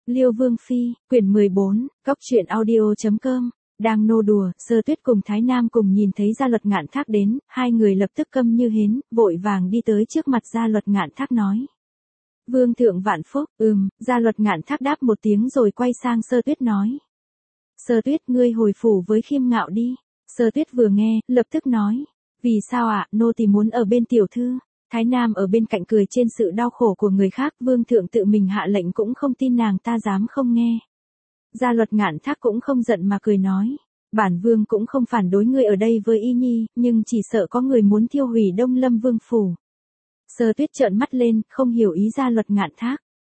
Liêu Vương Phi, quyển 14, Cóc truyện audio.com. Đang nô đùa, Sơ Tuyết cùng Thái Nam cùng nhìn thấy Gia Luật Ngạn Thác đến, hai người lập tức câm như hến, vội vàng đi tới trước mặt Gia Luật Ngạn Thác nói. Vương thượng vạn phúc, Gia Luật Ngạn Thác đáp một tiếng rồi quay sang Sơ Tuyết nói. Sơ Tuyết, ngươi hồi phủ với Khiêm Ngạo đi. Sơ Tuyết vừa nghe, lập tức nói. Vì sao ạ, nô tỳ muốn ở bên tiểu thư. Thái Nam ở bên cạnh cười trên sự đau khổ của người khác, vương thượng tự mình hạ lệnh cũng không tin nàng ta dám không nghe. Gia Luật Ngạn Thác cũng không giận mà cười nói. Bản vương cũng không phản đối ngươi ở đây với Y Nhi, nhưng chỉ sợ có người muốn thiêu hủy Đông Lâm Vương phủ. Sơ Tuyết trợn mắt lên, không hiểu ý Gia Luật Ngạn Thác.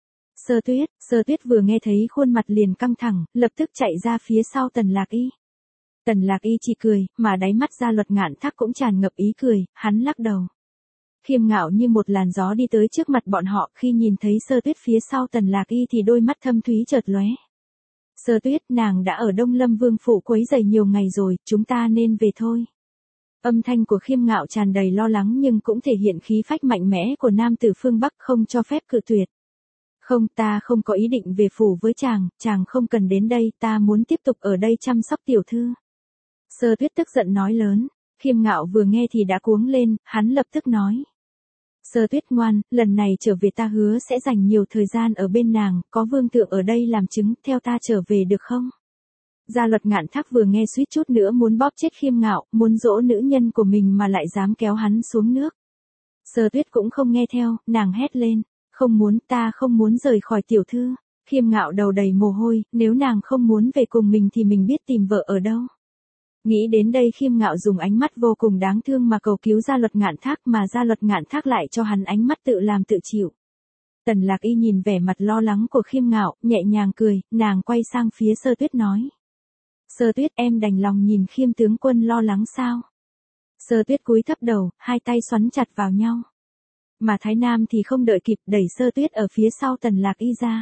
Sơ Tuyết vừa nghe thấy khuôn mặt liền căng thẳng, lập tức chạy ra phía sau Tần Lạc Y. Tần Lạc Y chỉ cười, mà đáy mắt Gia Luật Ngạn Thác cũng tràn ngập ý cười, hắn lắc đầu. Khiêm Ngạo như một làn gió đi tới trước mặt bọn họ, khi nhìn thấy Sơ Tuyết phía sau Tần Lạc Y thì đôi mắt thâm thúy chợt lóe. Sơ Tuyết, nàng đã ở Đông Lâm Vương phủ quấy rầy nhiều ngày rồi, chúng ta nên về thôi. Âm thanh của Khiêm Ngạo tràn đầy lo lắng nhưng cũng thể hiện khí phách mạnh mẽ của nam tử phương Bắc, không cho phép cự tuyệt. Không, ta không có ý định về phủ với chàng không cần đến đây, ta muốn tiếp tục ở đây chăm sóc tiểu thư. Sơ Tuyết tức giận nói lớn. Khiêm Ngạo vừa nghe thì đã cuống lên, hắn lập tức nói. Sơ Tuyết ngoan, lần này trở về ta hứa sẽ dành nhiều thời gian ở bên nàng, có vương thượng ở đây làm chứng, theo ta trở về được không? Gia Luật Ngạn Thác vừa nghe suýt chút nữa muốn bóp chết Khiêm Ngạo, muốn dỗ nữ nhân của mình mà lại dám kéo hắn xuống nước. Sơ Tuyết cũng không nghe theo, nàng hét lên. Ta không muốn rời khỏi tiểu thư. Khiêm Ngạo đầu đầy mồ hôi, nếu nàng không muốn về cùng mình thì mình biết tìm vợ ở đâu. Nghĩ đến đây Khiêm Ngạo dùng ánh mắt vô cùng đáng thương mà cầu cứu Gia Luật Ngạn Thác, mà Gia Luật Ngạn Thác lại cho hắn ánh mắt tự làm tự chịu. Tần Lạc Y nhìn vẻ mặt lo lắng của Khiêm Ngạo, nhẹ nhàng cười, nàng quay sang phía Sơ Tuyết nói. Sơ Tuyết, em đành lòng nhìn Khiêm tướng quân lo lắng sao? Sơ Tuyết cúi thấp đầu, hai tay xoắn chặt vào nhau. Mà Thái Nam thì không đợi kịp, đẩy Sơ Tuyết ở phía sau Tần Lạc Y ra.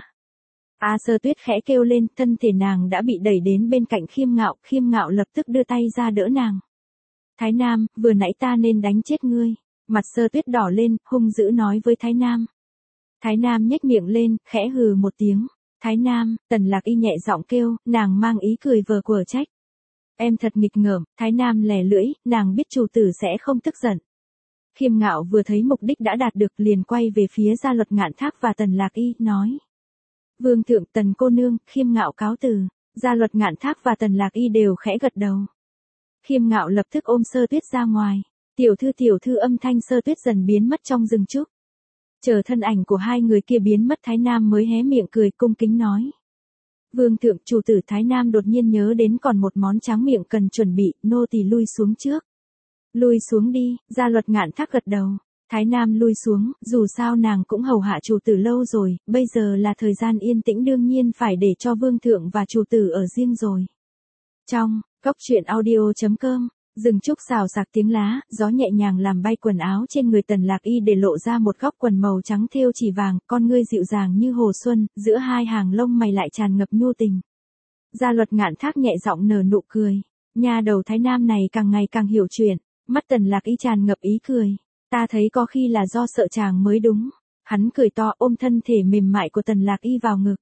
Sơ Tuyết khẽ kêu lên, thân thể nàng đã bị đẩy đến bên cạnh Khiêm Ngạo lập tức đưa tay ra đỡ nàng. Thái Nam, vừa nãy ta nên đánh chết ngươi. Mặt Sơ Tuyết đỏ lên, hung dữ nói với Thái Nam. Thái Nam nhếch miệng lên, khẽ hừ một tiếng. Thái Nam, Tần Lạc Y nhẹ giọng kêu, nàng mang ý cười vờ quở trách. Em thật nghịch ngợm. Thái Nam lè lưỡi, nàng biết chủ tử sẽ không tức giận. Khiêm Ngạo vừa thấy mục đích đã đạt được liền quay về phía Gia Luật Ngạn Thác và Tần Lạc Y, nói. Vương thượng, Tần cô nương, Khiêm Ngạo cáo từ. Gia Luật Ngạn Thác và Tần Lạc Y đều khẽ gật đầu. Khiêm Ngạo lập tức ôm Sơ Tuyết ra ngoài. Tiểu thư, âm thanh Sơ Tuyết dần biến mất trong rừng trúc. Chờ thân ảnh của hai người kia biến mất, Thái Nam mới hé miệng cười cung kính nói. Vương thượng, chủ tử. Thái Nam đột nhiên nhớ đến còn một món tráng miệng cần chuẩn bị, nô tỳ lui xuống trước. Lui xuống đi. Gia Luật Ngạn Thác gật đầu. Thái Nam lui xuống, dù sao nàng cũng hầu hạ chủ tử lâu rồi, bây giờ là thời gian yên tĩnh, đương nhiên phải để cho vương thượng và chủ tử ở riêng rồi. Trong Cóc truyện audio.com, rừng trúc xào xạc tiếng lá, gió nhẹ nhàng làm bay quần áo trên người Tần Lạc Y để lộ ra một góc quần màu trắng thêu chỉ vàng, con ngươi dịu dàng như hồ xuân, giữa hai hàng lông mày lại tràn ngập nhu tình. Gia Luật Ngạn Thác nhẹ giọng nở nụ cười, nha đầu Thái Nam này càng ngày càng hiểu chuyện, mắt Tần Lạc Y tràn ngập ý cười. Ta thấy có khi là do sợ chàng mới đúng. Hắn cười to ôm thân thể mềm mại của Tần Lạc Y vào ngực.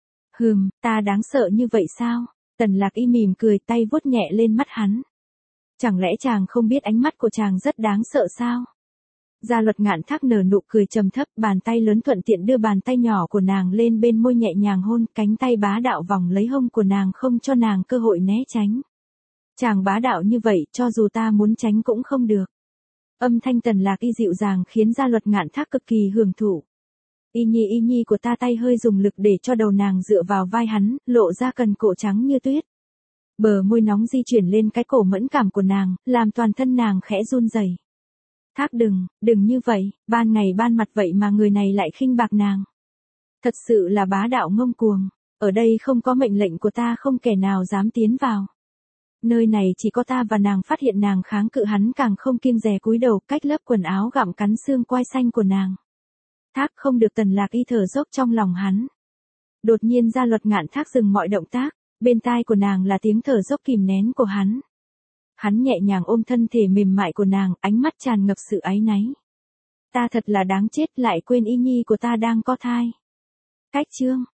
Ta đáng sợ như vậy sao? Tần Lạc Y mỉm cười, tay vuốt nhẹ lên mắt hắn. Chẳng lẽ chàng không biết ánh mắt của chàng rất đáng sợ sao? Gia Luật Ngạn Thác nở nụ cười trầm thấp, bàn tay lớn thuận tiện đưa bàn tay nhỏ của nàng lên bên môi nhẹ nhàng hôn, cánh tay bá đạo vòng lấy hông của nàng không cho nàng cơ hội né tránh. Chàng bá đạo như vậy, cho dù ta muốn tránh cũng không được. Âm thanh Tần Lạc Y dịu dàng khiến Gia Luật Ngạn Thác cực kỳ hưởng thụ. Y nhi của ta, tay hơi dùng lực để cho đầu nàng dựa vào vai hắn, lộ ra cần cổ trắng như tuyết. Bờ môi nóng di chuyển lên cái cổ mẫn cảm của nàng, làm toàn thân nàng khẽ run rẩy. Thác đừng như vậy, ban ngày ban mặt vậy mà người này lại khinh bạc nàng. Thật sự là bá đạo ngông cuồng, ở đây không có mệnh lệnh của ta không kẻ nào dám tiến vào. Nơi này chỉ có ta và nàng, phát hiện nàng kháng cự hắn càng không kiêng dè cúi đầu cách lớp quần áo gặm cắn xương quai xanh của nàng. Thác không được. Tần Lạc Y thở dốc trong lòng hắn. Đột nhiên Gia Luật Ngạn Thác dừng mọi động tác, bên tai của nàng là tiếng thở dốc kìm nén của hắn. Hắn nhẹ nhàng ôm thân thể mềm mại của nàng, ánh mắt tràn ngập sự áy náy. Ta thật là đáng chết, lại quên Y nhi của ta đang có thai. Cách chương